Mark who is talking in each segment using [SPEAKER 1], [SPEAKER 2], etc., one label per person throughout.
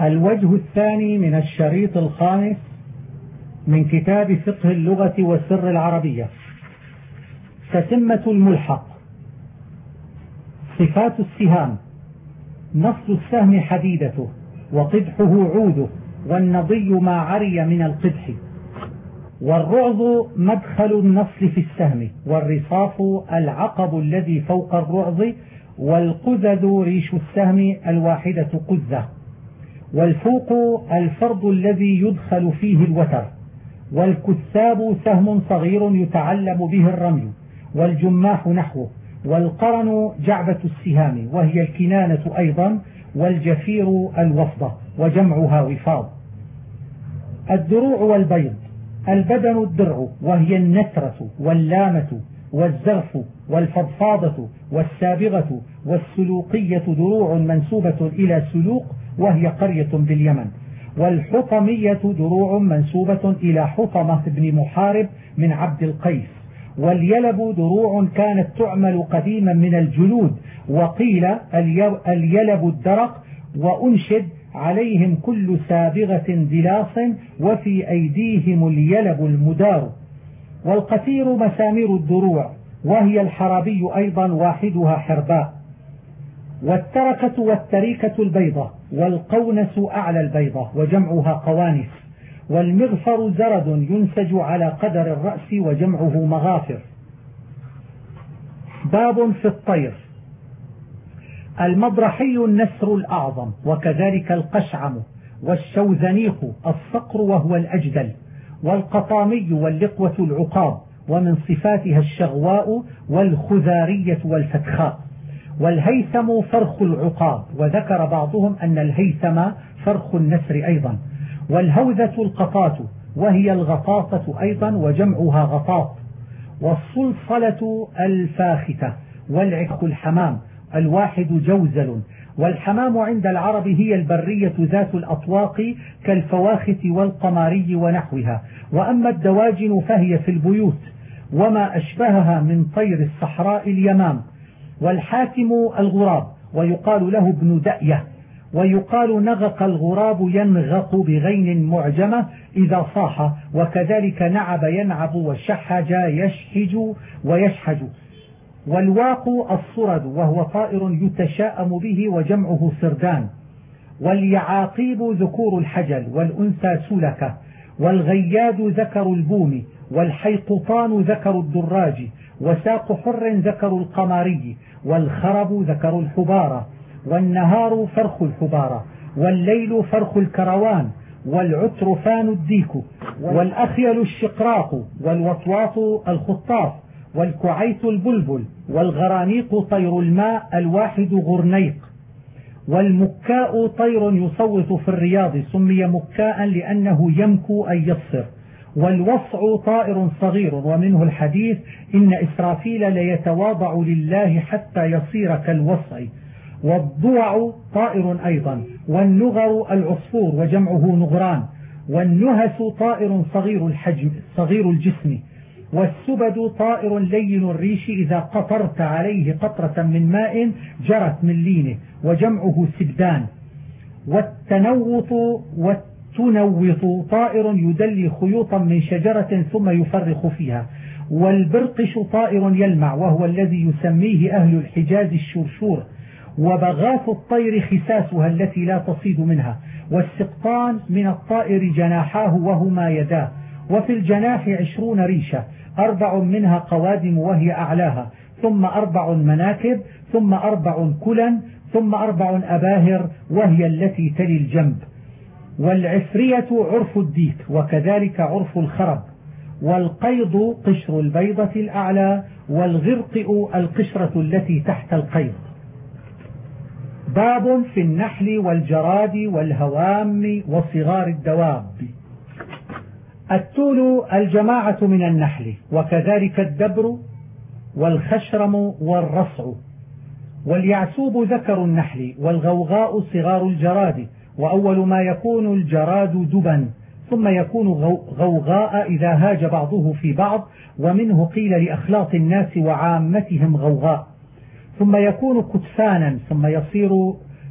[SPEAKER 1] الوجه الثاني من الشريط الخامس من كتاب فقه اللغة والسر العربية. تتمة الملحق. صفات السهام: نصل السهم حديدته، وقدحه عوده، والنضي ما عري من القدح. والرعظ مدخل النصل في السهم، والرصاف العقب الذي فوق الرعظ، والقزذ ريش السهم الواحدة قزة. والفوق الفرض الذي يدخل فيه الوتر. والكثاب سهم صغير يتعلم به الرمي. والجماح نحوه. والقرن جعبة السهام وهي الكنانة أيضا. والجفير الوفضة وجمعها وفاض. الدروع والبيض: البدن الدرع وهي النترة واللامة والزغف والفضفاضة والسابغة والسلوقية، دروع منسوبة إلى سلوق وهي قرية باليمن. والحطمية دروع منسوبة إلى حطمة بن محارب من عبد القيس. واليلب دروع كانت تعمل قديما من الجلود، وقيل اليلب الدرق. وأنشد: عليهم كل سابغة دلاص، وفي أيديهم اليلب المدار. والقتير مسامير الدروع وهي الحرابي أيضا، واحدها حرباء. والتركة والتريكة البيضة. والقونس أعلى البيضة وجمعها قوانس. والمغفر زرد ينسج على قدر الرأس وجمعه مغافر. باب في الطير: المضرحي النسر الأعظم، وكذلك القشعم. والشوذنيق الصقر وهو الأجدل. والقطامي واللقوة العقاب، ومن صفاتها الشغواء والخذارية والفتخاء. والهيثم فرخ العقاب، وذكر بعضهم أن الهيثم فرخ النسر أيضا. والهوذة القطاة وهي الغطاطة أيضا وجمعها غطاط. والصلصلة الفاختة. والعق الحمام الواحد جوزل. والحمام عند العرب هي البرية ذات الأطواق كالفواخت والقماري ونحوها. وأما الدواجن فهي في البيوت، وما أشبهها من طير الصحراء اليمام. والحاكم الغراب، ويقال له ابن دأية. ويقال نغق الغراب ينغق بغين معجمة إذا صاح. وكذلك نعب ينعب، وشحج يشحج ويشحج. والواق الصرد وهو طائر يتشاءم به وجمعه سردان. واليعاقيب ذكور الحجل، والأنثى سلكة. والغياد ذكر البوم. والحيقطان ذكر الدراج. وساق حر ذكر القماري. والخرب ذكر الحبارة. والنهار فرخ الحبارة. والليل فرخ الكروان. والعترفان الديك. والأخيل الشقراق. والوطواط الخطاف. والكعيت البلبل. والغرانيق طير الماء الواحد غرنيق. والمكاء طير يصوت في الرياض، سمي مكاء لأنه يمكو أي يصفر. والوصع طائر صغير، ومنه الحديث: إن إسرافيل ليتواضع لله حتى يصير كالوصع. والضوع طائر أيضا. والنغر العصفور وجمعه نغران. والنهس طائر صغير الحجم صغير الجسم. والسبد طائر لين الريش، إذا قطرت عليه قطرة من ماء جرت من لينه وجمعه سبدان. والتنوط والتنوط طائر يدلي خيوطا من شجرة ثم يفرخ فيها. والبرقش طائر يلمع، وهو الذي يسميه أهل الحجاز الشرشور. وبغاث الطير خساسها التي لا تصيد منها. والسقطان من الطائر جناحاه وهما يداه. وفي الجناح 20 ريشة، 4 منها قوادم وهي أعلاها، ثم 4 مناكب، ثم 4 كلا، ثم 4 أباهر وهي التي تلي الجنب. والعفرية عرف الديك، وكذلك عرف الخرب. والقيض قشر البيضة الأعلى. والغرقئ القشرة التي تحت القيض. باب في النحل والجراد والهوام وصغار الدواب. التول الجماعة من النحل، وكذلك الدبر والخشرم والرصع. واليعسوب ذكر النحل. والغوغاء صغار الجراد، وأول ما يكون الجراد دبا، ثم يكون غوغاء إذا هاج بعضه في بعض، ومنه قيل لأخلاط الناس وعامتهم غوغاء. ثم يكون كتفانا، ثم يصير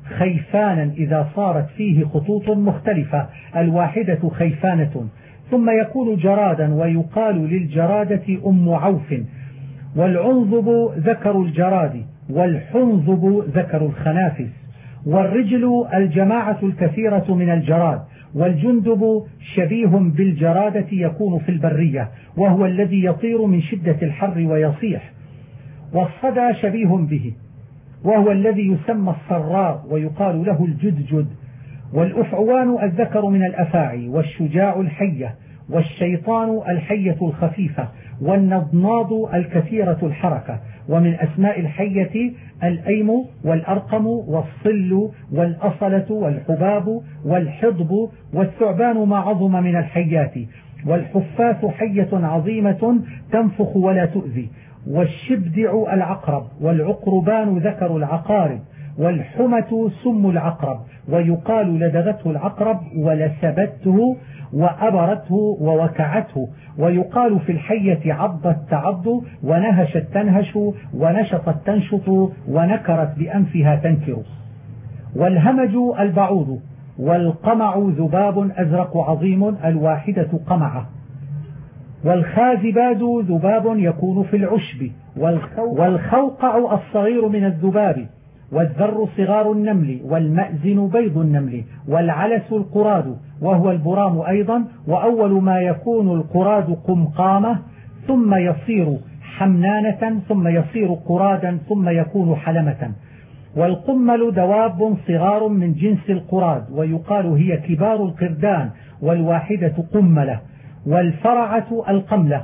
[SPEAKER 1] خيفانا إذا صارت فيه خطوط مختلفة، الواحدة خيفانة. ثم يكون جرادا، ويقال للجرادة أم عوف. والعنظب ذكر الجراد، والحنظب ذكر الخنافس. والرجل الجماعة الكثيرة من الجراد. والجندب شبيه بالجرادة يكون في البرية، وهو الذي يطير من شدة الحر ويصيح. والصدى شبيه به، وهو الذي يسمى الصرار ويقال له الجدجد. والأفعوان الذكر من الأفاعي. والشجاع الحية. والشيطان الحية الخفيفة. والنضناض الكثيرة الحركة. ومن أسماء الحية الأيم والأرقم والصل والأصلة والحباب والحضب. والثعبان ما عظم من الحيات. والحفاة حية عظيمة تنفخ ولا تؤذي. والشبدع العقرب. والعقربان ذكر العقارب. والحمة سم العقرب، ويقال لدغته العقرب ولسبته وأبرته ووكعته. ويقال في الحية عضت تعض، ونهشت تنهش، ونشطت تنشط، ونكرت بأنفها تنكر. والهمج البعوض. والقمع ذباب أزرق عظيم، الواحدة قمعة. والخازباد ذباب يكون في العشب. والخوقع الصغير من الذباب. والذر صغار النمل. والمأزن بيض النمل. والعلس القراد، وهو البرام أيضا. وأول ما يكون القراد قمقامة، ثم يصير حمنانة، ثم يصير قرادا، ثم يكون حلمة. والقمل دواب صغار من جنس القراد، ويقال هي كبار القردان، والواحدة قملة. والفرعة القملة.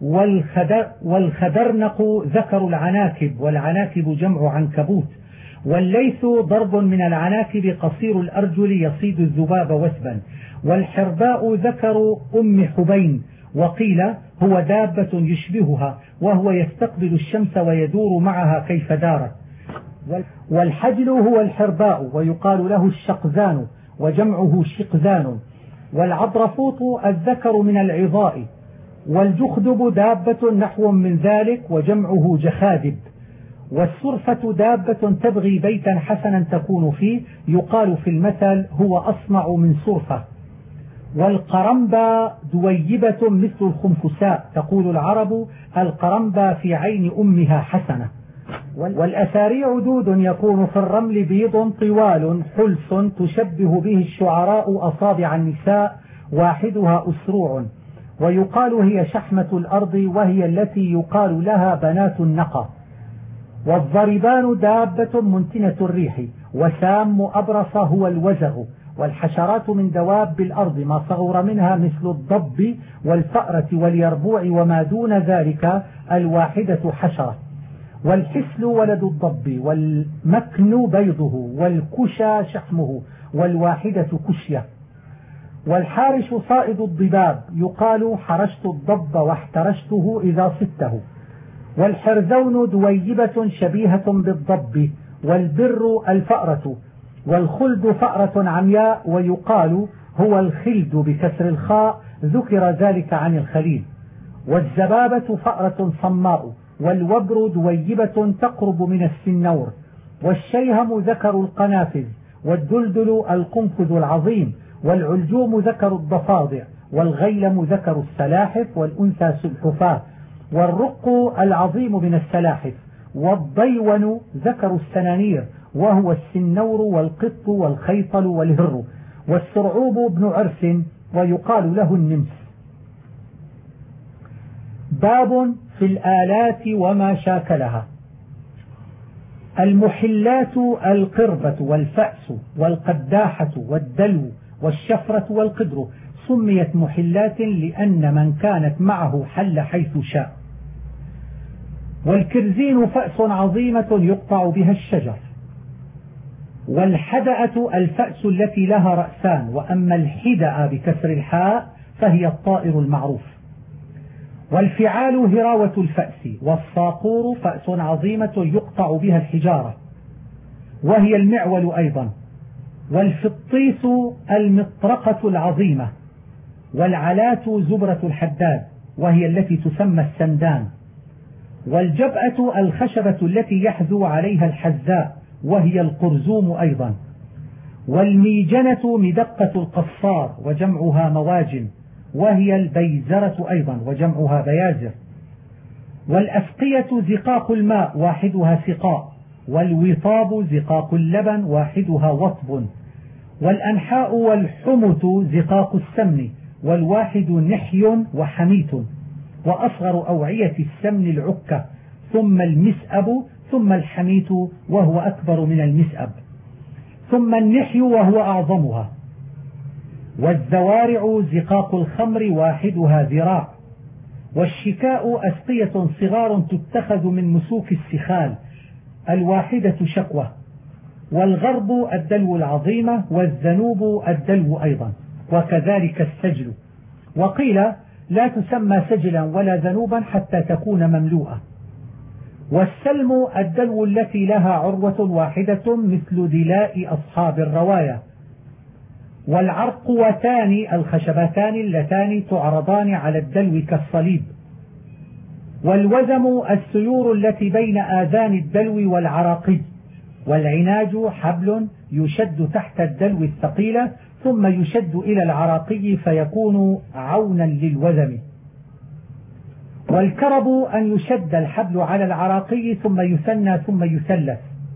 [SPEAKER 1] والخدرنق ذكر العناكب، والعناكب جمع عنكبوت. والليث ضرب من العناكب قصير الأرجل يصيد الذباب وثبا. والحرباء ذكر أم حبين، وقيل هو دابة يشبهها، وهو يستقبل الشمس ويدور معها كيف دارت. والحجل هو الحرباء، ويقال له الشقزان، وجمعه شقزان. والعضرفوط الذكر من العظاء. والجخدب دابة نحو من ذلك، وجمعه جخادب. والسرفة دابة تبغي بيتا حسنا تكون فيه، يقال في المثل هو أصنع من سرفة. والقرنبا دويبة مثل الخنفساء، تقول العرب القرنبا في عين أمها حسنة. والأساريع دود يكون في الرمل بيض طوال حلس، تشبه به الشعراء أصابع النساء، واحدها أسروع. ويقال هي شحمة الأرض، وهي التي يقال لها بنات النقى. والضربان دابة منتنة الريح. وسام أبرص هو الوزغ. والحشرات من دواب الأرض ما صغر منها مثل الضب والفأرة واليربوع وما دون ذلك، الواحدة حشرة. والحسل ولد الضب. والمكن بيضه. والكشى شحمه، والواحدة كشية. والحارش صائد الضباب، يقال حرشت الضب واحترشته إذا صدته. والحرذون دويبة شبيهة بالضب. والبر الفأرة. والخلد فأرة عمياء، ويقال هو الخلد بكسر الخاء، ذكر ذلك عن الخليل. والزبابة فأرة صماء. والوبر دويبة تقرب من السنور. والشيهم ذكر القنافذ. والدلدل القنفذ العظيم. والعلجوم ذكر الضفادع. والغيلم ذكر السلاحف، والأنثى سلحفاة. والرق العظيم من السلاحف. والضيون ذكر السنانير، وهو السنور والقط والخيطل والهر. والسرعوب بن عرس، ويقال له النمس. باب في الآلات وما شاكلها. المحلات القربة والفأس والقداحة والدلو والشفرة والقدر، سميت محلات لأن من كانت معه حل حيث شاء. والكرزين فأس عظيمة يقطع بها الشجر. والحدأة الفأس التي لها رأسان، وأما الحدأ بكسر الحاء فهي الطائر المعروف. والفعال هراوة الفأس. والصاقور فأس عظيمة يقطع بها الحجارة، وهي المعول أيضا. والفطيس المطرقة العظيمة. والعلات زبرة الحداد، وهي التي تسمى السندان. والجبأة الخشبة التي يحذو عليها الحذاء، وهي القرزوم أيضا. والميجنة مدقة القصار وجمعها مواجن، وهي البيزرة أيضا وجمعها بيازر. والأسقية زقاق الماء واحدها سقاء، والوطاب زقاق اللبن واحدها وطب. والأنحاء والحمت زقاق السمن، والواحد نحي وحميت. وأصغر أوعية السمن العكة، ثم المسأب، ثم الحميت وهو أكبر من المسأب، ثم النحي وهو أعظمها. والزوارع زقاق الخمر واحدها ذراع. والشكاء أسقية صغار تتخذ من مسوك السخال، الواحدة شكوة. والغرب الدلو العظيمة، والذنوب الدلو أيضا، وكذلك السجل. وقيل لا تسمى سجلا ولا ذنوبا حتى تكون مملوءة. والسلم الدلو التي لها عروة واحدة مثل دلاء أصحاب الرواية. والعرقوتان الخشبتان اللتان تعرضان على الدلو كالصليب. والوزم السيور التي بين آذان الدلو والعراقي. والعناج حبل يشد تحت الدلو الثقيلة ثم يشد إلى العراقي فيكون عونا للوزم. والكرب أن يشد الحبل على العراقي ثم يثنى ثم يثلث.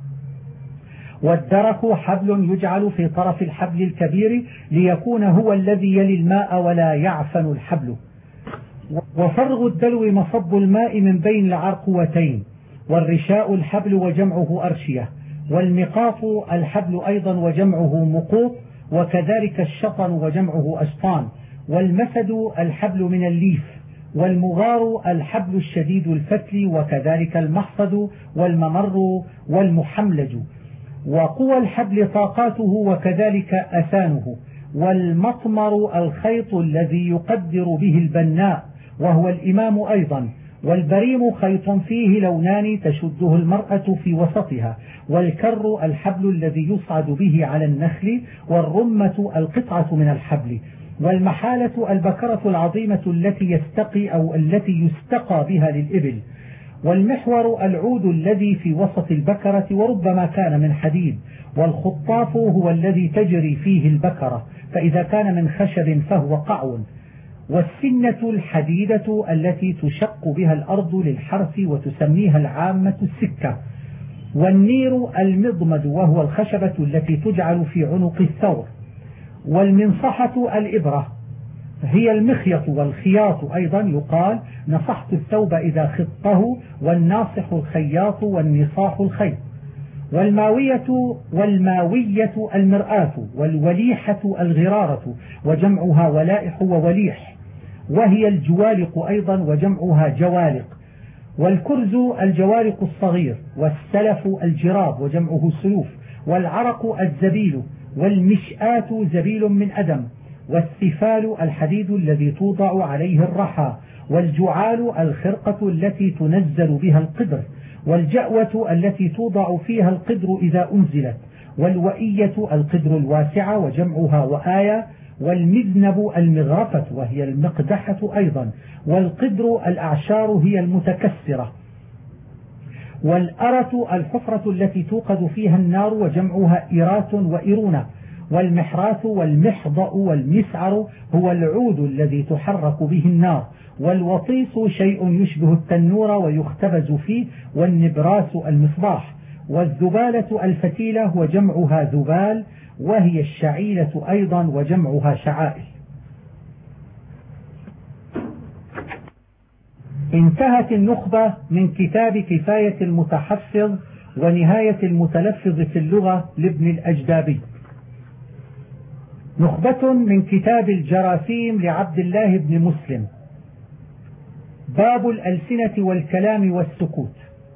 [SPEAKER 1] والدرك حبل يجعل في طرف الحبل الكبير ليكون هو الذي يلي الماء ولا يعفن الحبل. وفرغ الدلو مصب الماء من بين العرقوتين. والرشاء الحبل وجمعه أرشية. والمقاط الحبل أيضا وجمعه مقوط، وكذلك الشطن وجمعه أشطان. والمسد الحبل من الليف. والمغار الحبل الشديد الفتل، وكذلك المحصد والممر والمحملج. وقوى الحبل طاقاته وكذلك أثانه. والمطمر الخيط الذي يقدر به البناء وهو الإمام أيضا. والبريم خيط فيه لونان تشده المرأة في وسطها. والكر الحبل الذي يصعد به على النخل. والرمة القطعة من الحبل. والمحالة البكرة العظيمة التي يستقي أو التي يستقى بها للإبل. والمحور العود الذي في وسط البكرة وربما كان من حديد. والخطاف هو الذي تجري فيه البكرة، فإذا كان من خشب فهو قعو. والسنة الحديدة التي تشق بها الأرض للحرث وتسميها العامة السكة. والنير المضمد وهو الخشبة التي تجعل في عنق الثور. والمنصحة الإبرة هي المخيط والخياط أيضا، يقال نصحت الثوب إذا خطه. والناصح الخياط والنصاح الخيط. والماوية المرآة. والوليحة الغرارة وجمعها ولائح ووليح، وهي الجوالق أيضا وجمعها جوالق. والكرز الجوالق الصغير. والسلف الجراب وجمعه سلوف. والعرق الزبيل. والمشآة زبيل من أدم. والسفال الحديد الذي توضع عليه الرحى. والجعال الخرقة التي تنزل بها القدر. والجأوة التي توضع فيها القدر إذا أنزلت. والوئية القدر الواسعة وجمعها وآية. والمذنب المغرفة وهي المقدحة أيضا. والقدر الأعشار هي المتكسرة. والأرة الحفرة التي توقد فيها النار وجمعها إرات وإرونة. والمحراث والمحضأ والمسعر هو العود الذي تحرك به النار. والوطيس شيء يشبه التنور ويختبز فيه. والنبراس المصباح. والذبالة الفتيلة وجمعها ذبال، وهي الشعيلة أيضا وجمعها شعائل. انتهت النخبة من كتاب كفاية المتحفظ ونهاية المتلفظ في اللغة لابن الأجدابي. نخبة من كتاب الجراثيم لعبد الله بن مسلم. باب الألسنة والكلام والسكوت.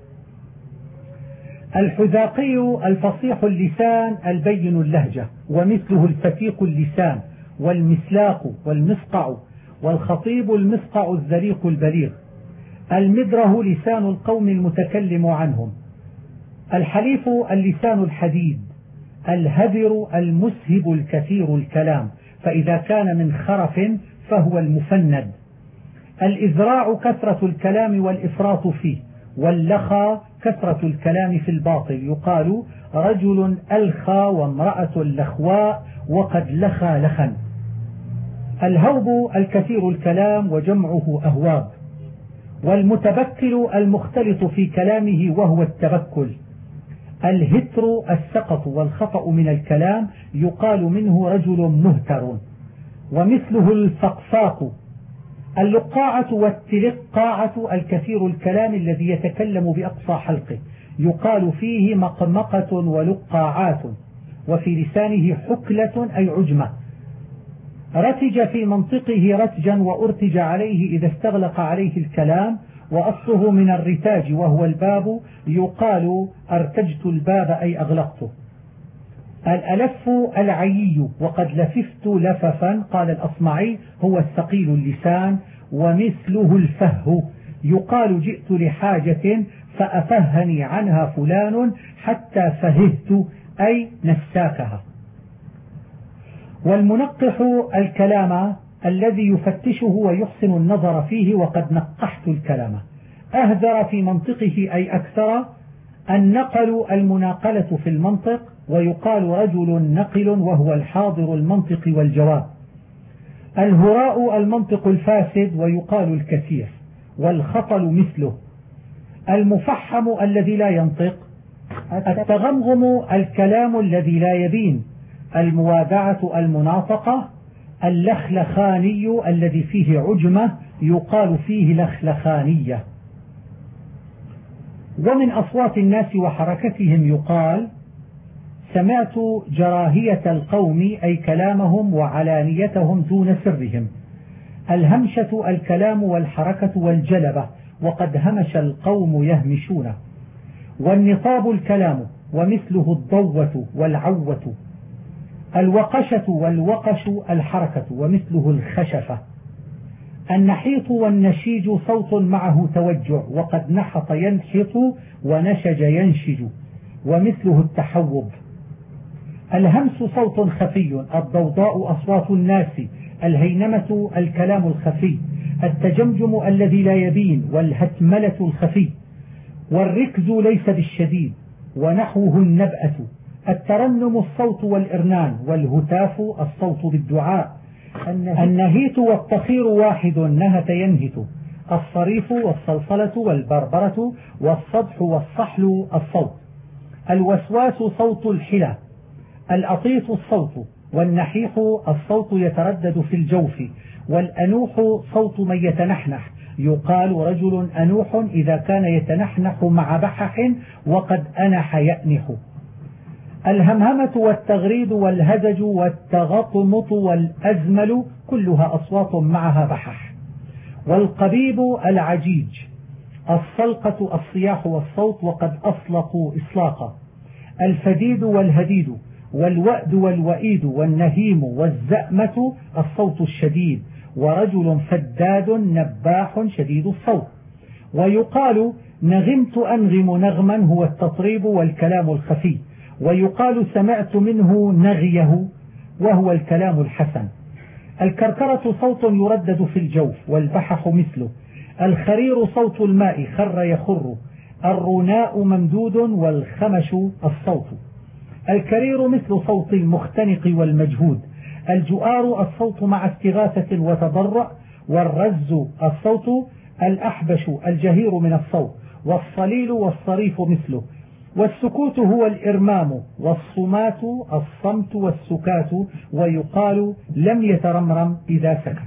[SPEAKER 1] الحذاقي الفصيح اللسان البين اللهجة، ومثله الفتيق اللسان والمسلاق والمسقع. والخطيب المسقع الذريق البليغ. المدره لسان القوم المتكلم عنهم. الحليف اللسان الحديد. الهذر المسهب الكثير الكلام، فإذا كان من خرف فهو المفند. الإذراع كثرة الكلام والإفراط فيه. واللخى كثرة الكلام في الباطل، يقال رجل ألخى وامرأة لخواء وقد لخى لخا. الهوب الكثير الكلام وجمعه أهواب. والمتبكل المختلط في كلامه وهو التبكل. الهتر السقط والخطأ من الكلام، يقال منه رجل مهتر. ومثله الفقفاق. اللقاعة والتلقاعة الكثير الكلام الذي يتكلم بأقصى حلقه، يقال فيه مقمقة ولقاعات. وفي لسانه حكلة أي عجمة. رتج في منطقه رتجا وأرتج عليه إذا استغلق عليه الكلام، وأصله من الرتاج وهو الباب، يقال أرتجت الباب أي أغلقته. الألف العيي، وقد لففت لففا، قال الأصمعي هو الثقيل اللسان. ومثله الفه، يقال جئت لحاجة فأفهني عنها فلان حتى فههت أي نساكها. والمنقح الكلام الذي يفتشه ويحسن النظر فيه، وقد نقحت الكلام. أهذر في منطقه أي أكثر. النقل المناقلة في المنطق، ويقال رجل نقل وهو الحاضر المنطق والجواب. الهراء المنطق الفاسد، ويقال الكثير. والخطل مثله. المفحم الذي لا ينطق. التغمغم الكلام الذي لا يبين. الموادعة المناطقة. اللخلخاني الذي فيه عجمة، يقال فيه لخلخانية. ومن أصوات الناس وحركتهم يقال سمعت جراهية القوم، أي كلامهم وعلانيتهم دون سرهم. الهمشة الكلام والحركة والجلبة، وقد همش القوم يهمشون. والنطاب الكلام، ومثله الضوة والعوة. الوقشة والوقش الحركة، ومثله الخشفة. النحيط والنشيج صوت معه توجع، وقد نحط ينحط ونشج ينشج، ومثله التحوب. الهمس صوت خفي. الضوضاء أصوات الناس. الهينمة الكلام الخفي. التجمجم الذي لا يبين، والهتملة الخفي. والركز ليس بالشديد، ونحوه النبأة. الترنم الصوت والإرنان، والهتاف الصوت بالدعاء. النهيت والطخير واحد، نهت ينهت. الصريف والصلصلة والبربرة، والصدح والصحل الصوت. الوسواس صوت الحلى. الأطيط الصوت. والنحيح الصوت يتردد في الجوف. والأنوح صوت من يتنحنح، يقال رجل أنوح إذا كان يتنحنح مع بحح، وقد أنح يأنح. الهمهمة والتغريد والهدج والتغطمط والأزمل، كلها أصوات معها بحح. والقبيب العجيج. الصلقة الصياح والصوت، وقد أصلقوا إصلاقا. الفديد والهديد. والوأد والوئيد. والنهيم والزأمة الصوت الشديد. ورجل فداد نباح شديد الصوت. ويقال نغمت أنغم نغما، هو التطريب والكلام الخفي. ويقال سمعت منه نغيه، وهو الكلام الحسن. الكركرة صوت يردد في الجوف، والبحح مثله. الخرير صوت الماء، خر يخر. الرناء ممدود، والخمش الصوت. الكرير مثل صوت المختنق والمجهود. الجؤار الصوت مع استغاثة وتضرع. والرز الصوت الأحبش الجهير من الصوت. والصليل والصريف مثله. والسكوت هو الإرمام. والصمات الصمت والسكات، ويقال لم يترمرم إذا سكت.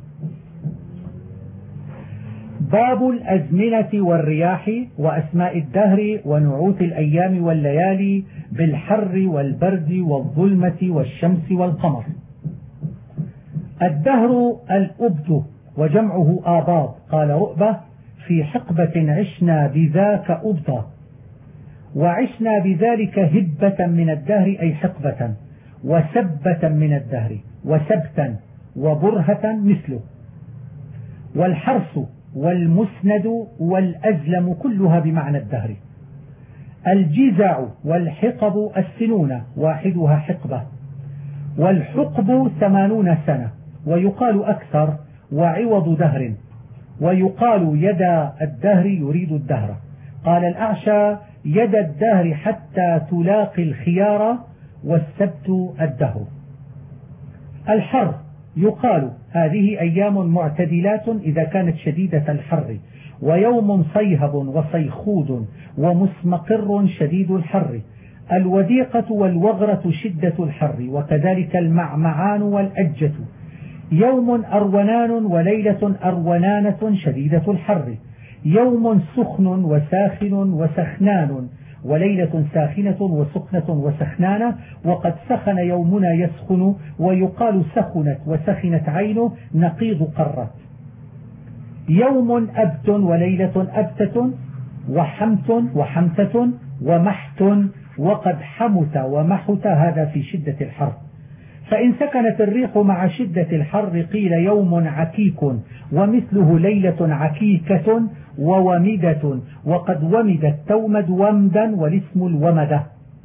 [SPEAKER 1] باب الأزمنة والرياح وأسماء الدهر ونعوت الأيام والليالي، بالحر والبرد والظلمة والشمس والقمر. الدهر الأبد، وجمعه آباض. قال رؤبة في حقبة عشنا بذاك أبضا. وعشنا بذلك هبة من الدهر، أي حقبة. وسبة من الدهر، وسبتا وبرهة مثله. والحرس والمسند والأزلم كلها بمعنى الدهر. الجزع والحقب السنون، واحدها حقبة. والحقب 80 سنة، ويقال أكثر، وعوض دهر. ويقال يدا الدهر يريد الدهر. قال الأعشى يد الدهر حتى تلاقي الخيار والسبت الدهر. الحر يقال هذه أيام معتدلات إذا كانت شديدة الحر، ويوم صيهب وصيخود ومسمقر شديد الحر. الوديقة والوغرة شدة الحر، وكذلك المعمعان والأجة. يوم أرونان وليلة أرونانة شديدة الحر. يوم سخن وساخن وسخنان، وليلة ساخنة وسخنة وسخنانة. وقد سخن يومنا يسخن، ويقال سخنت وسخنت عينه نقيض قرت. يوم أبت وليلة أبتة، وحمت وحمتة ومحت، وقد حمت ومحت، هذا في شدة الحر. فإن سكنت الريح مع شدة الحر قيل يوم عكيك، ومثله ليلة عكيكة وومدة، وقد ومدت تومد ومدا والاسم الومدة.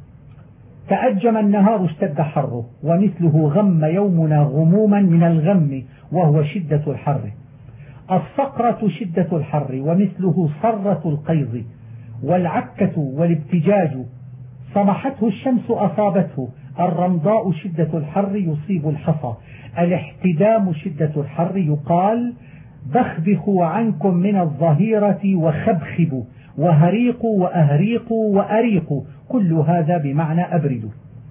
[SPEAKER 1] تأجم النهار اشتد حره، ومثله غم يومنا غموما من الغم وهو شدة الحر. الصقرة شدة الحر، ومثله صرة القيظ. والعكة والابتجاج صمحته الشمس أصابته. الرمضاء شدة الحر يصيب الحصى. الاحتدام شدة الحر، يقال بخبخوا عنكم من الظهيرة وخبخبوا، وهريقوا وأهريقوا وأريقوا، كل هذا بمعنى أبردوا.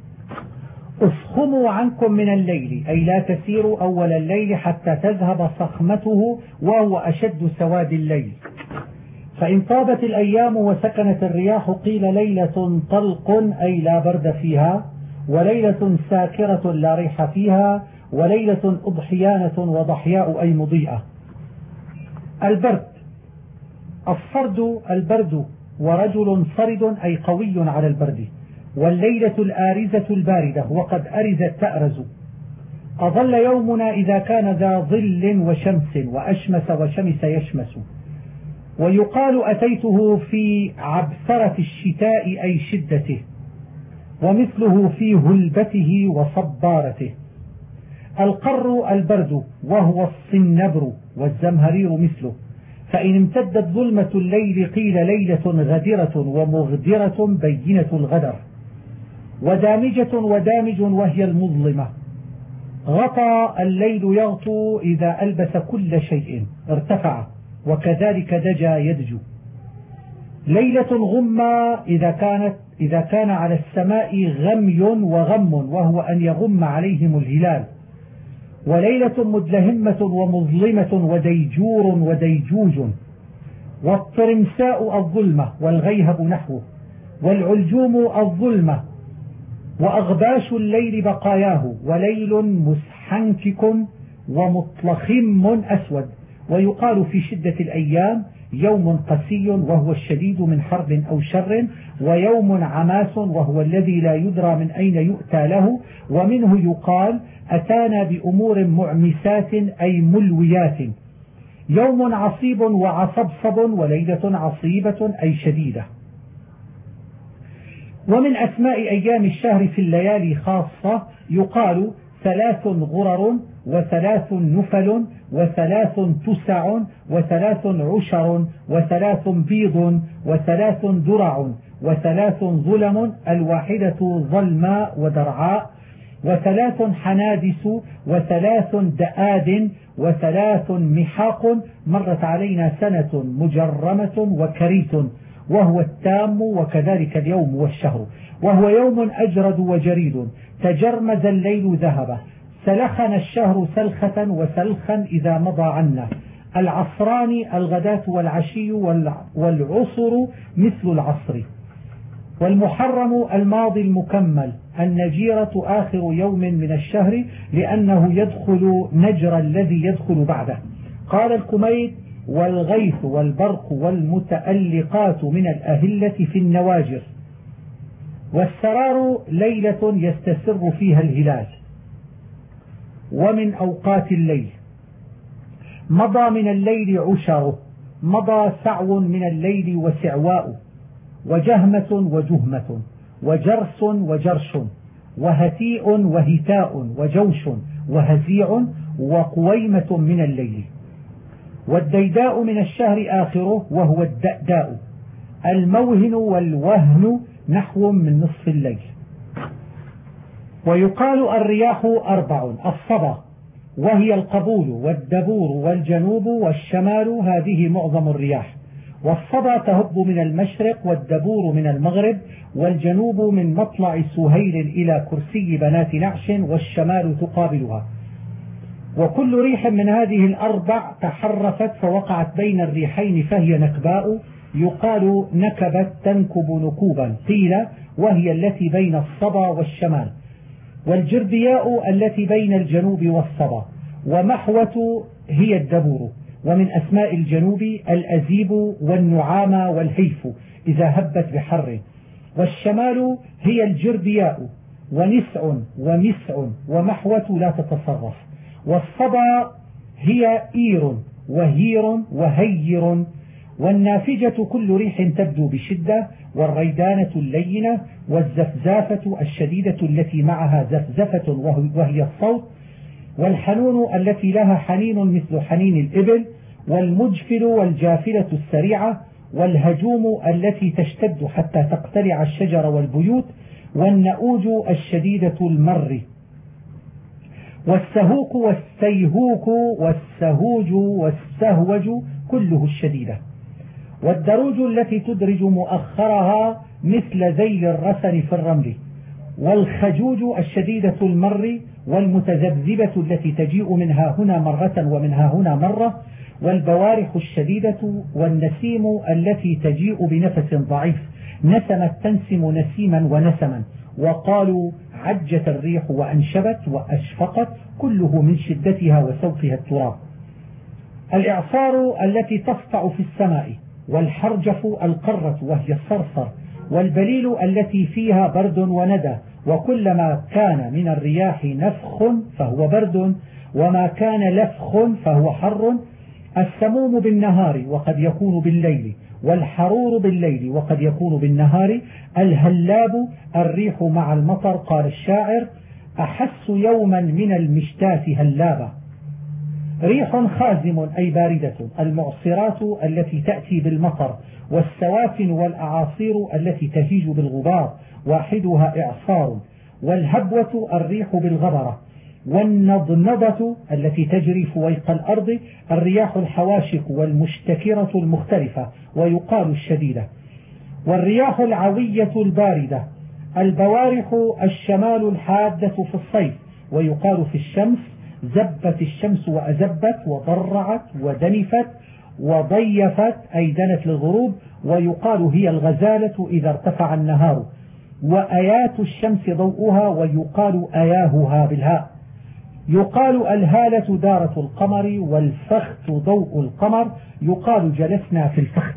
[SPEAKER 1] اسخموا عنكم من الليل، أي لا تسيروا أول الليل حتى تذهب صخمته وهو أشد سواد الليل. فإن طابت الأيام وسكنت الرياح قيل ليلة طلق، أي لا برد فيها، وليلة ساكرة لا ريح فيها، وليلة أضحيانة وضحياء أي مضيئة. البرد الصرد البرد، ورجل صرد أي قوي على البرد. والليلة الآرزة الباردة، وقد أرزت تأرز. أظل يومنا إذا كان ذا ظل وشمس، وأشمس وشمس يشمس. ويقال أتيته في عبثرة الشتاء أي شدته، ومثله في هلبته وصبارته. القر البرد، وهو الصنبر، والزمهرير مثله. فإن امتدت ظلمة الليل قيل ليلة غدرة ومغدرة بينة الغدر. ودامجة ودامج، وهي المظلمة. غطى الليل يغطو إذا ألبس كل شيء ارتفع، وكذلك دجا يدجو. ليلة غمة إذا كان على السماء غمي وغم، وهو أن يغم عليهم الهلال. وليلة مدلهمة ومظلمة وديجور وديجوج. والطرمساء الظلمة، والغيهب نحوه. والعلجوم الظلمة، وأغباش الليل بقاياه. وليل مسحنكك ومطلخم أسود. ويقال في شدة الأيام يوم قسي، وهو الشديد من حرب أو شر. ويوم عماس، وهو الذي لا يدرى من أين يؤتى له. ومنه يقال أتانا بأمور معمسات أي ملويات. يوم عصيب وعصبصب، وليلة عصيبة أي شديدة. ومن أسماء أيام الشهر في الليالي خاصة يقال 3 غرر، و3 نفل، و3 تسع، و3 عشر، و3 بيض، و3 درع، و3 ظلم، الواحدة ظلماء ودرعاء، و3 حنادس، و3 دآد، و3 محاق. مرت علينا سنة مجرمة وكريت، وهو التام. وكذلك اليوم والشهر، وهو يوم أجرد وجريد. تجرمز الليل ذهبه، سلخنا الشهر سلخة وسلخا إذا مضى عنا. العصران الغداة والعشي، والعصر مثل العصر. والمحرم الماضي المكمل. النجيرة آخر يوم من الشهر، لأنه يدخل نجر الذي يدخل بعده. قال الكميت: والغيث والبرق والمتألقات من الأهلة في النواجر. والسرار ليلة يستسر فيها الهلال. ومن أوقات الليل: مضى من الليل عشره، مضى سعو من الليل وسعواء، وجهمة وجهمة، وجرس وجرش، وهتيء وهتاء، وجوش وهزيع، وقويمة من الليل. والديداء من الشهر آخره، وهو الدأداء. الموهن والوهن نحو من نصف الليل. ويقال الرياح 4: الصبا وهي القبول والدبور والجنوب والشمال، هذه معظم الرياح. والصبا تهب من المشرق، والدبور من المغرب، والجنوب من مطلع سهيل إلى كرسي بنات نعش، والشمال تقابلها. وكل ريح من هذه الأربع تحرفت فوقعت بين الريحين فهي نكباء، يقال نكبت تنكب نكوبا، قيل وهي التي بين الصبا والشمال. والجربياء التي بين الجنوب والصبا. ومحوة هي الدبور. ومن أسماء الجنوب الأزيب والنعامة والهيف إذا هبت بحر. والشمال هي الجربياء ونسع ومسع، ومحوة لا تتصرف. والصبا هي إير وهير وهير. والنافجة كل ريح تبدو بشدة، والريدانة اللينة، والزفزافة الشديدة التي معها زفزفة وهي الصوت، والحنون التي لها حنين مثل حنين الإبل، والمجفل والجافلة السريعة، والهجوم التي تشتد حتى تقتلع الشجر والبيوت، والنؤوج الشديدة المر، والسهوك والسيهوك والسهوج والسهوج كله الشديدة. والدروج التي تدرج مؤخرها مثل ذيل الرسن في الرمل، والخجوج الشديدة المر، والمتذبذبة التي تجيء منها هنا مرة ومنها هنا مرة، والبوارح الشديدة، والنسيم التي تجيء بنفس ضعيف، نسمت تنسم نسيما ونسما. وقالوا عجت الريح وأنشبت وأشفقت، كله من شدتها وسوقها التراب. الإعصار التي تسطع في السماء، والحرجف القرة وهي الصرصر، والبليل التي فيها برد وندى. وكلما كان من الرياح نفخ فهو برد، وما كان لفخ فهو حر. السموم بالنهار وقد يكون بالليل، والحرور بالليل وقد يكون بالنهار. الهلاب الريح مع المطر، قال الشاعر أحس يوما من المشتات هلابا. ريح خازم أي باردة، المعصرات التي تأتي بالمطر، والسوافن والأعاصير التي تهيج بالغبار، واحدها إعصار. والهبوة الريح بالغبرة. والنضنضة التي تجري فويق الأرض، الرياح الحواشك والمشتكرة المختلفة، ويقال الشديدة. والرياح العوية الباردة. البوارح الشمال الحادة في الصيف، ويقال في الشمس زبت الشمس وأزبت وضرعت ودنفت وضيفت أي دنت للغروب، ويقال هي الغزالة إذا ارتفع النهار. وآيات الشمس ضوءها، ويقال آياهها بالهاء. يقال الهالة دارة القمر، والفخت ضوء القمر، يقال جلسنا في الفخت.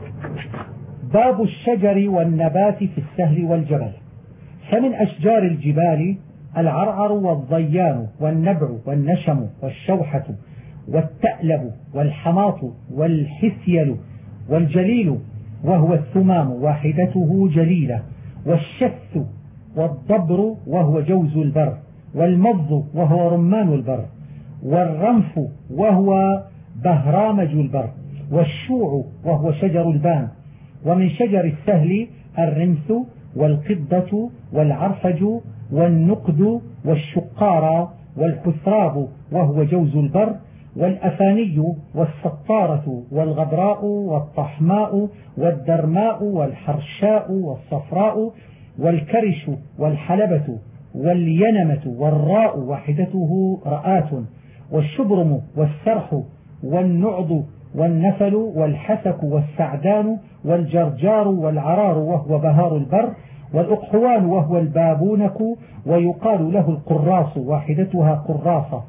[SPEAKER 1] باب الشجر والنبات في السهل والجبل. فمن أشجار الجبال العرعر والضيان والنبع والنشم والشوحة والتألب والحماط والحسيل والجليل وهو الثمام واحدته جليلة، والشث والضبر وهو جوز البر، والمض وهو رمان البر، والرنف وهو بهرامج البر، والشوع وهو شجر البان. ومن شجر السهل الرمث والقضة والعرفج والنقد والشقارة والحثراب وهو جوز البر، والأفاني والسطارة والغبراء والطحماء والدرماء والحرشاء والصفراء، والكرش والحلبة والينمة والراء واحدته رآت، والشبرم والسرح والنعض والنفل والحسك والسعدان والجرجار والعرار وهو بهار البر، والأقحوان وهو البابونك، ويقال له القراص واحدتها قراصة،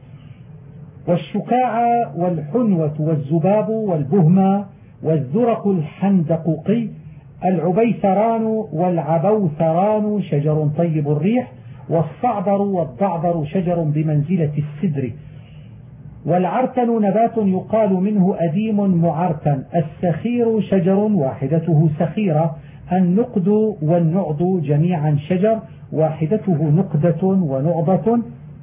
[SPEAKER 1] والشكاع والحنوة والزباب والبهمة والزرق الحندقوقي، العبيثران والعبوثران شجر طيب الريح، والصعبر والضعبر شجر بمنزلة السدر، والعرتن نبات يقال منه أديم معرتن، السخير شجر واحدته سخيرة، النقد والنعض جميعا شجر واحدته نقدة ونعضة،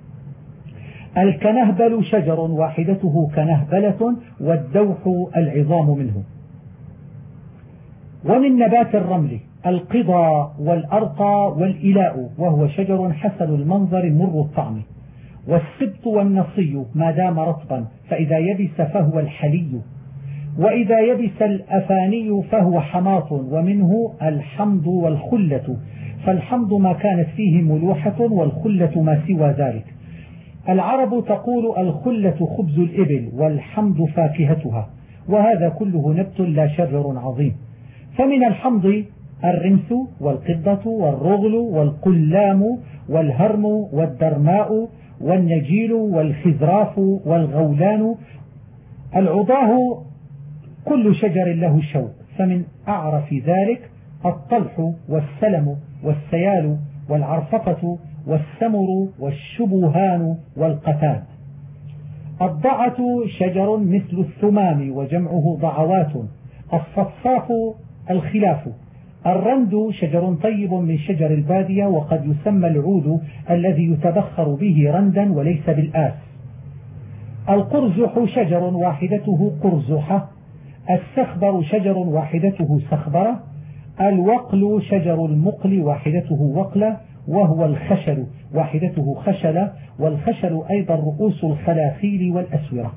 [SPEAKER 1] الكنهبل شجر واحدته كنهبلة، والدوح العظام منه. ومن نبات الرمل القضى والأرقى والإلاء، وهو شجر حسن المنظر مر الطعم. والسبط والنصي ما دام رطبا، فإذا يبس فهو الحلي، وإذا يبس الأفاني فهو حماط. ومنه الحمض والخلة، فالحمض ما كانت فيه ملوحة، والخلة ما سوى ذلك. العرب تقول الخلة خبز الإبل والحمض فاكهتها، وهذا كله نبت لا شجر عظيم. فمن الحمض الرمس والقضة والرغل والقلام والهرم والدرماء والنجيل والخزراف والغولان. العضاه كل شجر له شوك، فمن أعرف ذلك الطلح والسلم والسيال والعرفقة والسمر والشبهان والقتاد. الضعة شجر مثل الثمام وجمعه ضعوات. الصفصاف الخلاف. الرند شجر طيب من شجر البادية، وقد يسمى العود الذي يتبخر به رندا وليس بالآس. القرزح شجر واحدته قرزحة. السخبر شجر واحدته سخبرة. الوقل شجر المقل واحدته وقلة، وهو الخشل واحدته خشلة، والخشل أيضا رؤوس الخلاخيل والأسورة.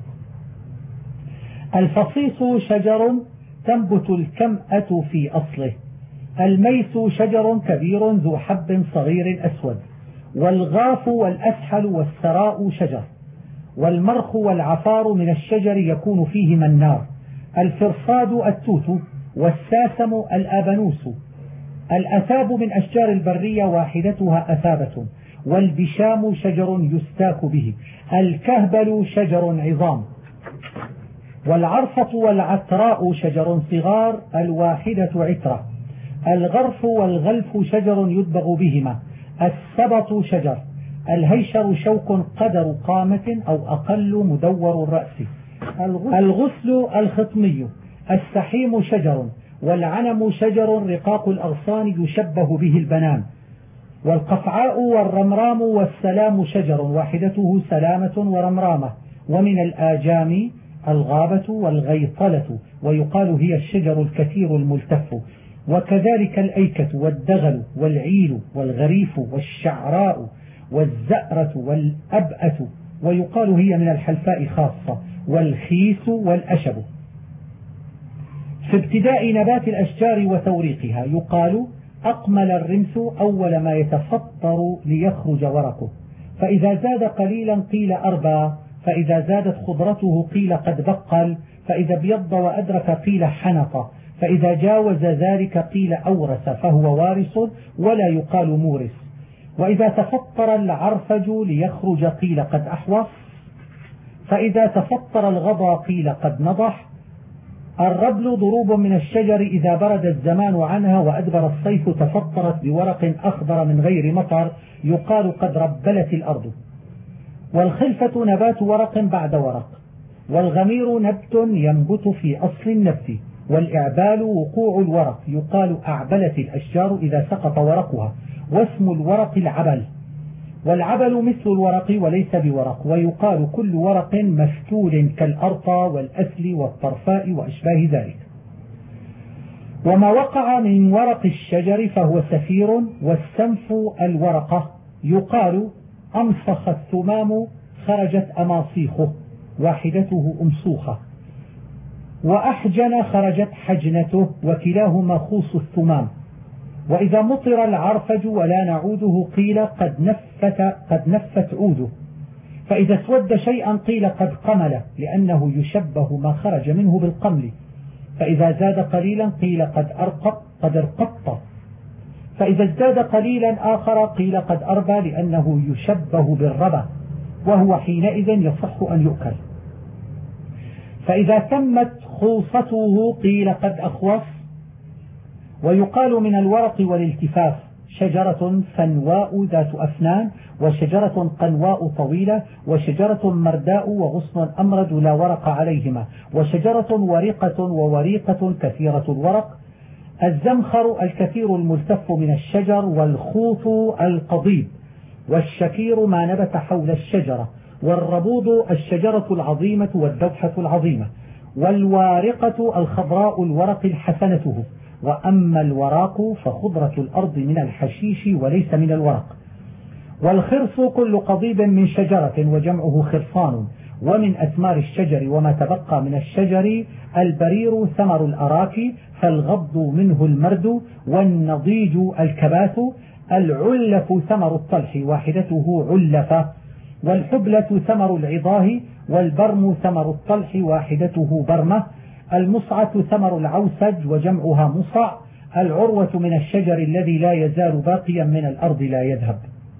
[SPEAKER 1] الفصيص شجر تنبت الكمأة في أصله. الميس شجر كبير ذو حب صغير أسود. والغاف والأسحل والسراء شجر. والمرخ والعفار من الشجر يكون فيهما النار. الفرصاد التوت، والساسم الآبنوس. الأثاب من أشجار البرية واحدتها أثابة. والبشام شجر يستاك به. الكهبل شجر عظام. والعرفة والعتراء شجر صغار، الواحدة عترة. الغرف والغلف شجر يدبغ بهما. السبط شجر. الهيشر شوك قدر قامة أو أقل مدور الرأس. الغسل الخطمي. السحيم شجر. والعنم شجر رقاق الأغصان يشبه به البنان. والقفعاء والرمرام والسلام شجر واحدته سلامة ورمرامة. ومن الآجام الغابة والغيطلة، ويقال هي الشجر الكثير الملتف. وكذلك الأيكة والدغل والعيل والغريف والشعراء والزأرة والأبأة، ويقال هي من الحلفاء خاصة. والخيس والأشب. في ابتداء نبات الأشجار وتوريقها يقال أقمل الرمس أول ما يتفطر ليخرج ورقه، فإذا زاد قليلا قيل أربى، فإذا زادت خضرته قيل قد بقل، فإذا ابيض وأدرك قيل حنط، فإذا جاوز ذلك قيل أورث، فهو وارث ولا يقال مورث. وإذا تفطر العرفج ليخرج قيل قد أحوص، فإذا تفطر الغضا قيل قد نضح. الربل ضروب من الشجر إذا برد الزمان عنها وأدبر الصيف تفطرت بورق أخضر من غير مطر، يقال قد ربلت الأرض. والخلفة نبات ورق بعد ورق. والغمير نبت ينبت في أصل النبت. والإعبال وقوع الورق، يقال أعبلت الأشجار إذا سقط ورقها، واسم الورق العبل. والعبل مثل الورق وليس بورق، ويقال كل ورق مفتول كالأرطى والأسل والطرفاء وأشباه ذلك. وما وقع من ورق الشجر فهو سفير. والسنف الورقة، يقال أمصخ الثمام خرجت أماصيخه واحدته أمصوخة. وأحجن خرجت حجنته، وكلاهما خوص الثمام. وإذا مطر العرفج ولا نعوده قيل قد نفت عوده، فإذا اسود شيئا قيل قد قمل، لأنه يشبه ما خرج منه بالقمل. فإذا زاد قليلا قيل قد ارقط، فإذا ازداد قليلا آخر قيل قد أربى، لأنه يشبه بالربى، وهو حينئذ يصح أن يؤكل. فإذا تمت خوصته قيل قد أخوص. ويقال من الورق والالتفاف شجرة فنواء ذات أفنان، وشجرة قنواء طويلة، وشجرة مرداء وغصن أمرد لا ورق عليهما، وشجرة ورقة ووريقة كثيرة الورق. الزمخر الكثير الملتف من الشجر. والخوط القضيب. والشكير ما نبت حول الشجرة. والربوض الشجرة العظيمة والدوحة العظيمة. والوارقة الخضراء الورق الحسنته. وأما الوراق فخضرة الأرض من الحشيش وليس من الورق. والخرص كل قضيب من شجرة وجمعه خرصان، ومن أثمار الشجر وما تبقى من الشجر البرير ثمر الأراك، فالغض منه المرد، والنضيج الكباث. العلف ثمر الطلح واحدته علفة، والحبلة ثمر العضاه، والبرم ثمر الطلح واحدته برمة. المصعة ثمر العوسج وجمعها مصع. العروة من الشجر الذي لا يزال باقيا من الأرض لا يذهب.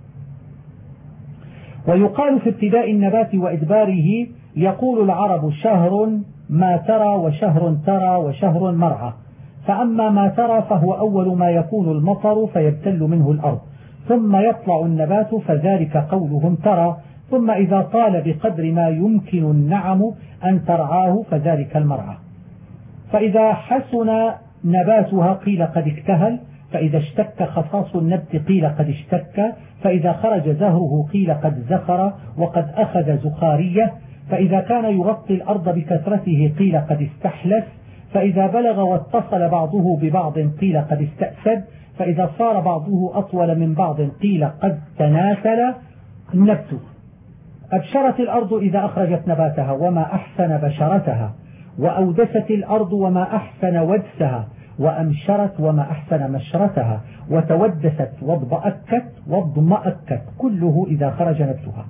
[SPEAKER 1] ويقال في ابتداء النبات وإدباره، يقول العرب شهر ما ترى وشهر ترى وشهر مرعى. فأما ما ترى فهو أول ما يكون المطر فيبتل منه الأرض، ثم يطلع النبات فذلك قولهم ترى، ثم إذا طال بقدر ما يمكن النعم أن ترعاه فذلك المرعى. فإذا حسن نباتها قيل قد اكتهل، فإذا اشتك خصاص النبت قيل قد اشتك، فإذا خرج زهره قيل قد زخر وقد أخذ زخارية، فإذا كان يغطي الأرض بكثرته قيل قد استحلف، فإذا بلغ واتصل بعضه ببعض قيل قد استأسد، فإذا صار بعضه أطول من بعض قيل قد تناسل النبت. أبشرت الأرض إذا أخرجت نباتها وما أحسن بشرتها، وأودست الأرض وما أحسن ودسها، وأمشرت وما أحسن مشرتها، وتودست واضمأكت كله إذا خرج نبتها.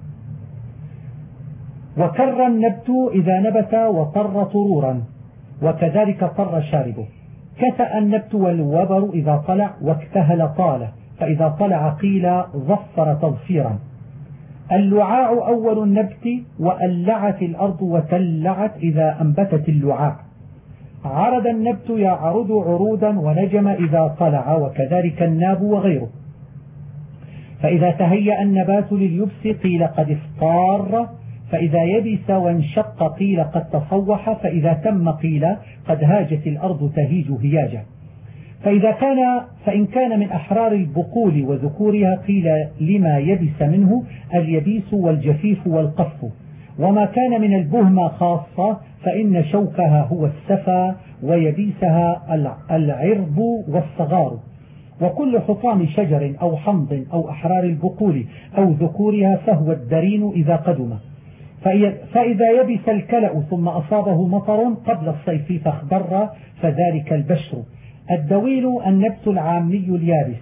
[SPEAKER 1] وكر النبت إذا نبت وطر طرورا، وكذلك طر شاربه. كتأ النبت والوبر إذا طلع، واكتهل طال، فإذا طلع قيل ظفر تظفيرا. اللعاع أول النبت، وألعت الأرض وتلعت إذا أنبتت اللعاع. عرد النبت يعرض عرودا، ونجم إذا طلع، وكذلك الناب وغيره. فإذا تهيأ النبات لليبس قيل قد اصطار، فإذا يبس وانشق قيل قد تصوح، فإذا تم قيل قد هاجت الأرض تهيج هياجا. فإن كان من أحرار البقول وذكورها قيل لما يبس منه اليبيس والجفيف والقف. وما كان من البهمة خاصة فإن شوكها هو السفا، ويبيسها العرب والصغار. وكل حطام شجر أو حمض أو أحرار البقول أو ذكورها فهو الدرين إذا قدم. فإذا يبس الكلأ ثم أصابه مطر قبل الصيف فاخضر فذلك البشر. الدويل النبت العامي اليابس.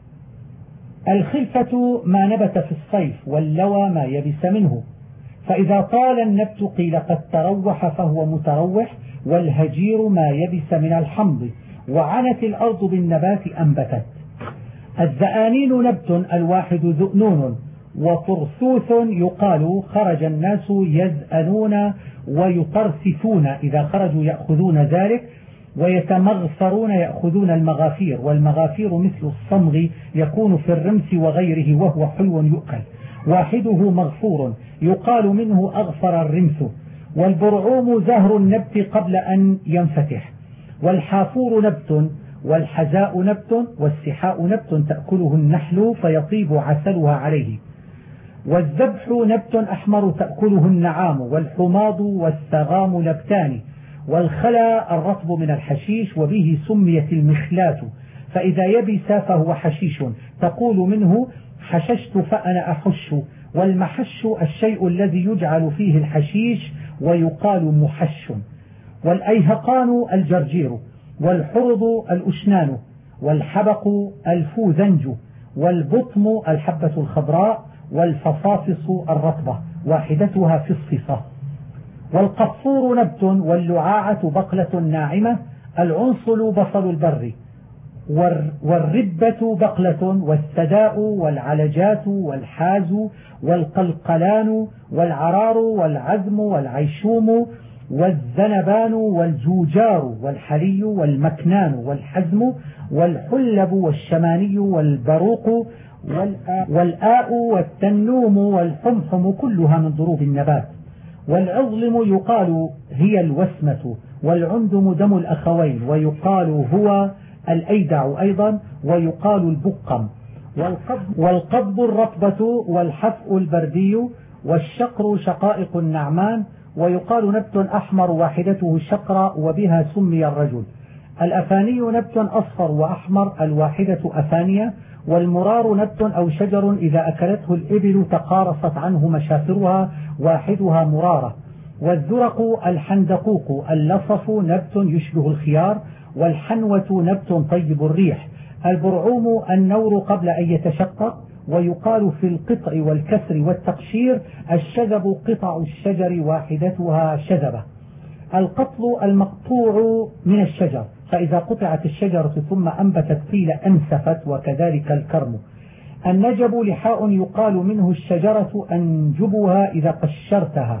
[SPEAKER 1] الخلفة ما نبت في الصيف، واللوى ما يبس منه. فإذا طال النبت قيل قد تروح فهو متروح، والهجير ما يبس من الحمض. وعنت الأرض بالنبات أنبتت. الزآنين نبت الواحد ذؤنون، وطرثوث يقال خرج الناس يزأنون ويطرثفون، إذا خرجوا يأخذون ذلك، ويتمغفرون يأخذون المغافير. والمغافير مثل الصمغ يكون في الرمس وغيره، وهو حلو يؤكل. واحده مغفور يقال منه أغفر الرمس. والبرعوم زهر النبت قبل أن ينفتح. والحافور نبت، والحزاء نبت، والسحاء نبت تأكله النحل فيطيب عسلها عليه. والذبح نبت أحمر تأكله النعام. والحماض والسغام نبتان. والخلا الرطب من الحشيش، وبه سميت المخلات. فإذا يبس فهو حشيش تقول منه حششت فأنا أحش. والمحش الشيء الذي يجعل فيه الحشيش ويقال محش. والأيهقان الجرجير. والحرض الأشنان. والحبق الفوذنج. والبطم الحبة الخضراء. والفصافص الرطبة واحدتها فصفصة. والقفور نبت، واللعاعة بقلة ناعمة. العنصل بصل البر. والربة بقلة. والسداء والعلجات والحاز والقلقلان والعرار والعزم والعيشوم والزنبان والجوجار والحلي والمكنان والحزم والحلب والشماني والبروق والآء والتنوم والحمحم كلها من ضروب النبات. والعظلم يقال هي الوسمة. والعندم دم الأخوين، ويقال هو الأيدع أيضا، ويقال البقم. والقضب الرطبة. والحفء البردي. والشقر شقائق النعمان. ويقال نبت أحمر واحدته الشقر، وبها سمي الرجل. الأفاني نبت أصفر وأحمر الواحدة أفانية، والمرار نبت أو شجر إذا أكلته الإبل تقارصت عنه مشافرها واحدها مرارة. والزرق الحندقوق اللصف نبت يشبه الخيار، والحنوة نبت طيب الريح. البرعوم النور قبل أن يتشقق، ويقال في القطع والكسر والتقشير الشذب قطع الشجر واحدتها شذبة. القطل المقطوع من الشجر، فإذا قطعت الشجرة ثم أنبتت قيل أنسفت، وكذلك الكرم. النجب لحاء يقال منه الشجرة أنجبها إذا قشرتها.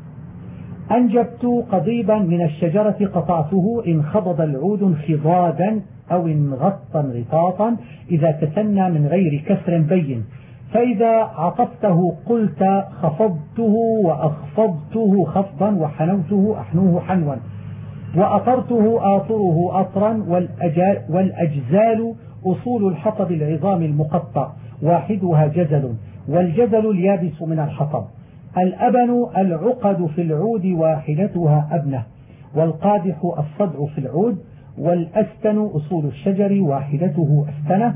[SPEAKER 1] أنجبت قضيبا من الشجرة قطعته، إن خضض العود انخضادا أو انغطا انغطاطا إذا تثنى من غير كسر بين. فإذا عطفته قلت خفضته وأخفضته خفضا، وحنوته أحنوه حنوا، وأطرته آطره أطرا. والأجزال أصول الحطب العظام المقطع واحدها جزل، والجزل اليابس من الحطب. الأبن العقد في العود واحدتها أبنة، والقادح الصدع في العود. والأستن أصول الشجر واحدته أستنة.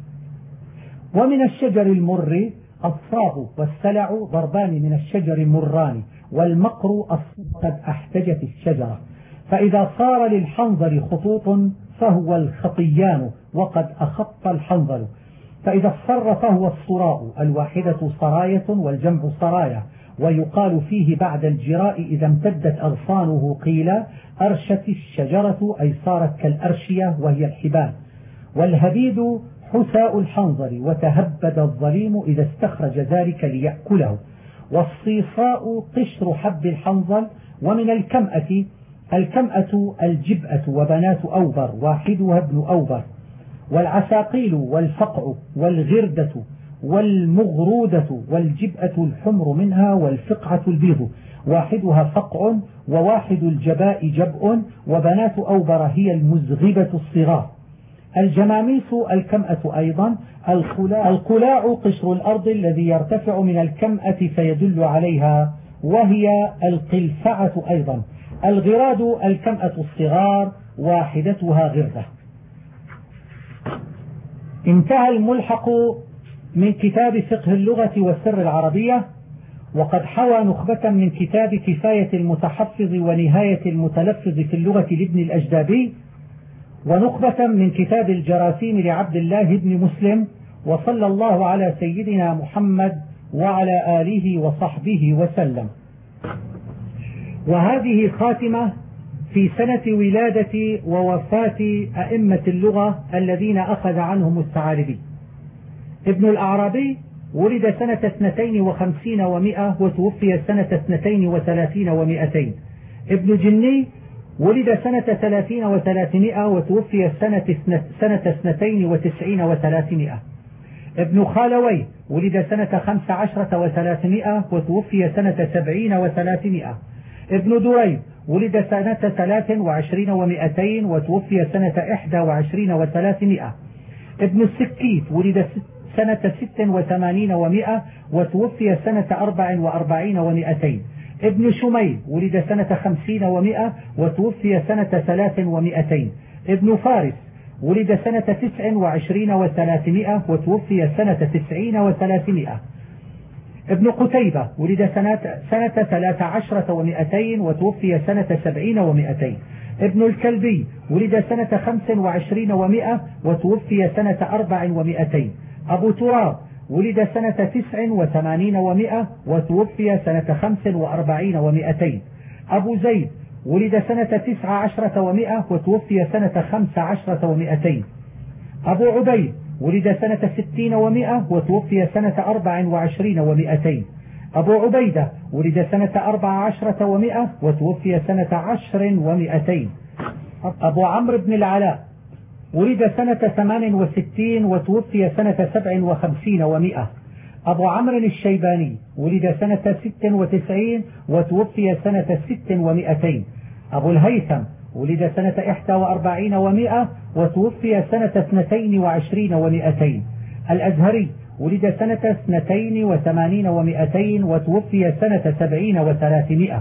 [SPEAKER 1] ومن الشجر المر الصاب والسلع ضربان من الشجر مران، والمقر قد أحتجت الشجرة. فإذا صار للحنظل خطوط فهو الخطيان وقد أخط الحنظل. فإذا اصفر فهو الصراء، الواحدة صراية والجمع صرايا. ويقال فيه بعد الجراء إذا امتدت أغصانه قيل أرشت الشجرة، أي صارت كالأرشية وهي الحبال. والهبيد حساء الحنظل، وتهبد الظليم إذا استخرج ذلك ليأكله. والصيصاء قشر حب الحنظل. ومن الكمأة الجبأة وبنات أوبر واحدها ابن أوبر. والعساقيل والفقع والغردة والمغرودة والجبأة الحمر منها، والفقعة البيض واحدها فقع، وواحد الجباء جبء، وبنات أوبر هي المزغبة الصغار. الجماميس الكمأة أيضا. القلاع قشر الأرض الذي يرتفع من الكمأة فيدل عليها، وهي القلفعة أيضا. الغراد الكمأة الصغار واحدتها غردة. انتهى الملحق من كتاب فقه اللغة والسر العربية، وقد حوى نخبة من كتاب كفاية المتحفظ ونهاية المتلفظ في اللغة لابن الأجدابي، ونخبة من كتاب الجراثيم لعبد الله بن مسلم. وصلى الله على سيدنا محمد وعلى آله وصحبه وسلم. وهذه خاتمة في سنة ولادة ووفاة أئمة اللغة الذين أخذ عنهم الثعالبي. ابن الأعرابي ولد سنة 52 و100 وتوفي سنة 32 و200. ابن جني ولد سنة 30 و300 وتوفي سنة 92 و300. ابن خالوي ولد سنة 15 و300 وتوفي سنة 70 و300. ابن دريد ولد سنة 23 و200 وتوفي سنة 21 و300. ابن السكيت ولد سنة 86 و100 وتوفي سنة 44 و200. ابن شميل ولد سنة 50 و100 وتوفي سنة 3 و200. ابن فارس ولد سنة 29 و300 وتوفي سنة 90 و300. ابن قتيبة ولد سنة 13 و200 وتوفي سنة 70 و200. ابن الكلبي ولد سنة 25 و100 وتوفي سنة 4 و200. أبو تراب ولد سنة 89 و100 وتوفي سنة 45 و200. أبو زيد ولد سنة 19 و100 وتوفي سنة 15 و200. أبو عبيد ولد سنة 60 و100 وتوفي سنة 24 و200. أبو عبيدة ولد سنة 14 و100 وتوفي سنة 10 و200. أبو عمرو بن العلاء ولد سنة 68 وتوفي سنة 57 و100. أبو عمرو الشيباني ولد سنة 96 وتوفي سنة 6 و200. أبو الهيثم ولد سنة 41 و100 وتوفي سنة 22 و200. الأزهري ولد سنة 82 و200 وتوفي سنة 70 و300.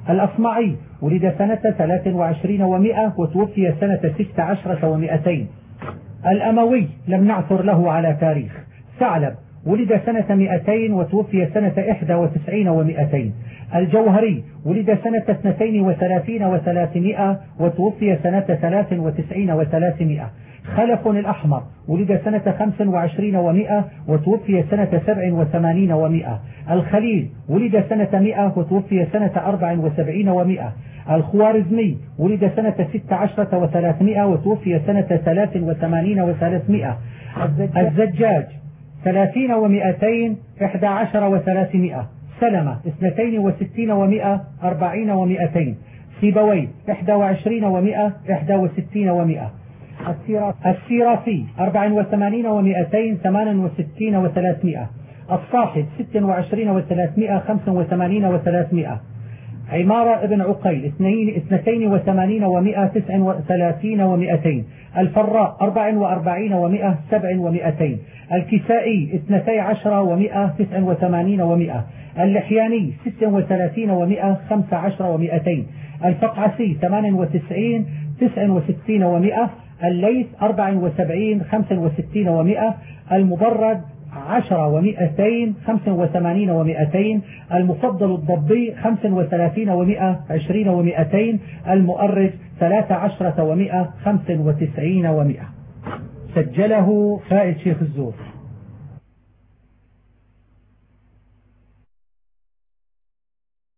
[SPEAKER 1] الأصمعي ولد سنة 23 و100 وتوفي سنة 16 و200. الأموي لم نعثر له على تاريخ. ثعلب ولد سنة 200 وتوفي سنة 91 و200. الجوهري ولد سنة 32 و300 وتوفي سنة 93 و300. خلف الأحمر ولد سنة 25 و100 وتوفي سنة 87 و100. الخليل ولد سنة 100 وتوفي سنة 74 و100. الخوارزمي ولد سنة 16 و300 وتوفي سنة 83 و300. الزجاج 30 و200 11 و300. سلمة 62 و100 40 و200. سيبوي 21 و100 61 و100. السيرافي 84 و200 68 و300. الصاحب 26 و300 85 و300. عمارة ابن عقيل 82 و100 39 و200. الفراء 44 و100 7 و200. الكسائي 12 و100 89 و100. اللحياني 36 و100 15 و200. الفقعسي 98 69 و100. الليث 74 65 و100. المبرد 10 و200 85 و200. المفضل الضبي 35 و100 20 و200. المؤرج 13 و100 95 و100. سجله فائد شيخ الزور.